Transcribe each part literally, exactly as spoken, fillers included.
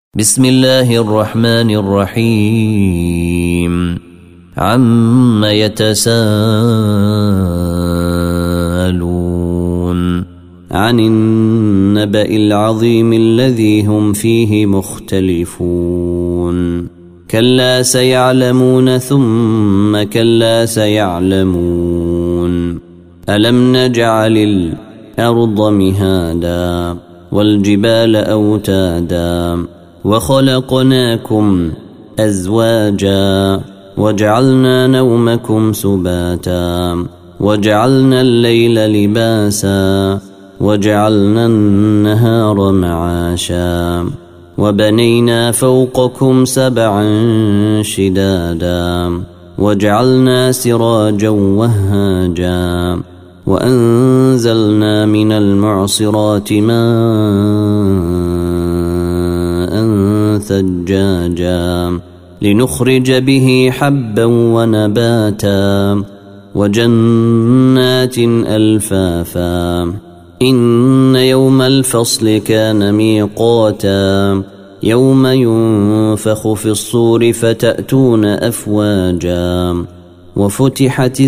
بسم الله الرحمن الرحيم عم يتساءلون عن النبأ العظيم الذي هم فيه مختلفون كلا سيعلمون ثم كلا سيعلمون ألم نجعل الأرض مهادا والجبال أوتادا وخلقناكم أزواجا وجعلنا نومكم سباتا وجعلنا الليل لباسا وجعلنا النهار معاشا وبنينا فوقكم سبعا شدادا وجعلنا سراجا وهاجا وأنزلنا من المعصرات ماء ثجاجا لنخرج به حبا ونباتا وجنات ألفافا إن يوم الفصل كان ميقاتا يوم ينفخ في الصور فتأتون أفواجا وفتحت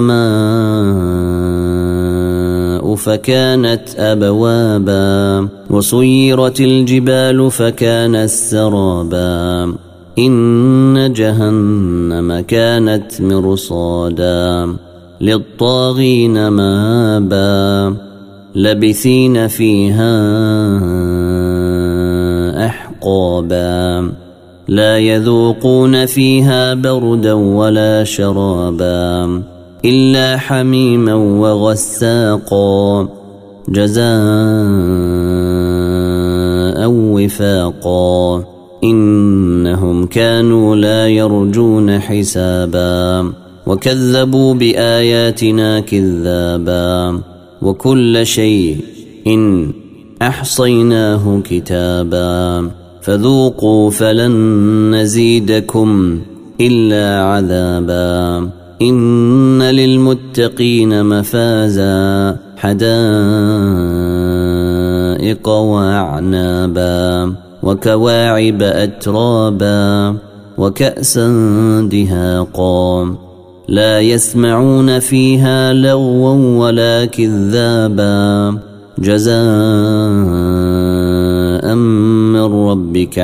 السماء فكانت أبوابا وسيرت الجبال فكانت سرابا إن جهنم كانت مرصادا للطاغين مآبا لبثين فيها أحقابا لا يذوقون فيها بردا ولا شرابا إلا حميما وغساقا جزاء وفاقا إنهم كانوا لا يرجون حسابا وكذبوا بآياتنا كذابا وكل شيء إن أحصيناه كتابا فذوقوا فلن نزيدكم إلا عذابا إن للمتقين مفازا حدائق وأعنابا وكواعب أترابا وكأسا دهاقا لا يسمعون فيها لغوا ولا كذابا جزاء من ربك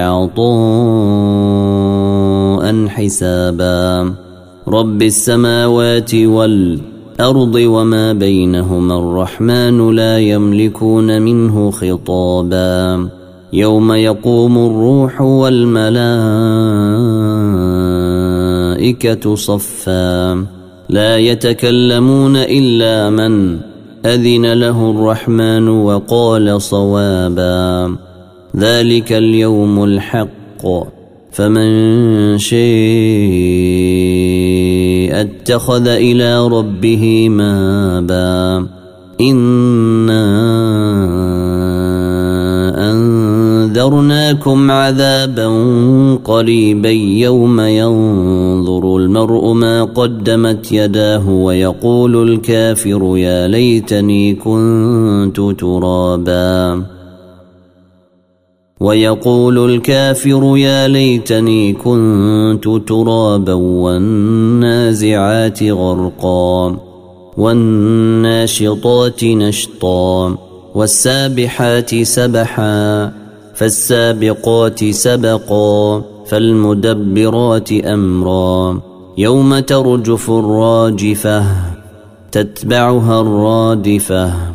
عطاء حسابا رب السماوات والأرض وما بينهما الرحمن لا يملكون منه خطابا يوم يقوم الروح والملائكة صفا لا يتكلمون إلا من أذن له الرحمن وقال صوابا ذلك اليوم الحق فمن شاء اتخذ إلى ربه مآبا إنا أنذرناكم عذابا قريبا يوم ينظر المرء ما قدمت يداه ويقول الكافر يا ليتني كنت ترابا ويقول الكافر يا ليتني كنت ترابا والنازعات غرقا والناشطات نشطا والسابحات سبحا فالسابقات سبقا فالمدبرات أمرا يوم ترجف الراجفة تتبعها الرادفة